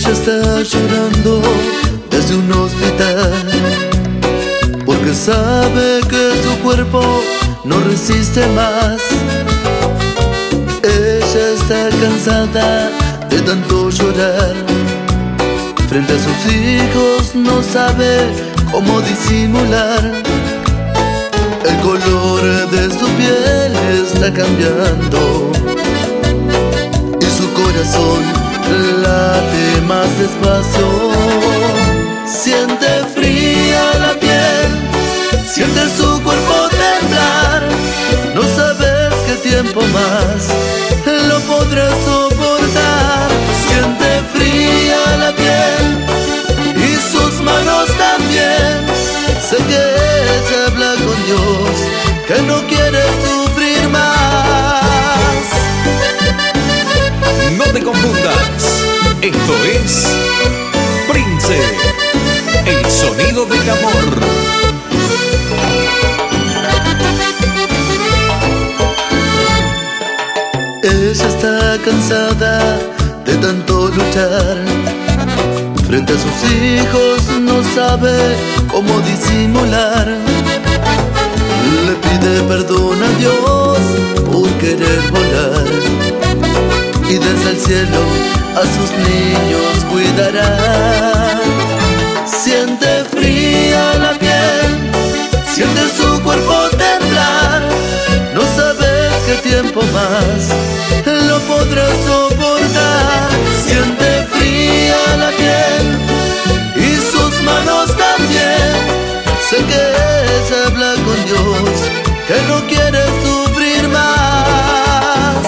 Ella está llorando desde un hospital porque sabe que su cuerpo no resiste más. Ella está cansada de tanto llorar. Frente a sus hijos no sabe cómo disimular. El color de su piel está cambiando y su corazón late más despacio. Siente fría la piel, siente su cuerpo temblar. No sabes qué tiempo más lo podrá soportar. Siente fría la piel y sus manos también. Sé que ella habla con Dios, que no quiere sufrir más. No te confundas, esto es Prince, el sonido del amor. Ella está cansada de tanto luchar. Frente a sus hijos no sabe cómo disimular. Le pide perdón a Dios por querer volar y desde el cielo a sus niños cuidará. Siente fría la piel, siente su cuerpo temblar. No sabes qué tiempo más lo podrá soportar. Siente fría la piel y sus manos también. Sé que ella habla con Dios, que no quiere sufrir más.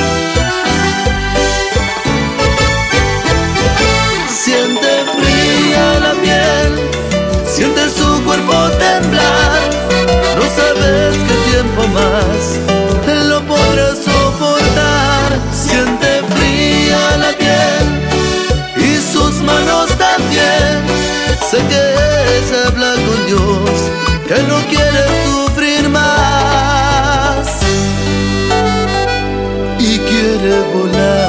Siente fría la piel, siente su cuerpo temblar. No sabes qué tiempo más lo podrá soportar. Siente fría la piel y sus manos también. Sé que ella habla con Dios, que no quiere sufrir más y quiere volar.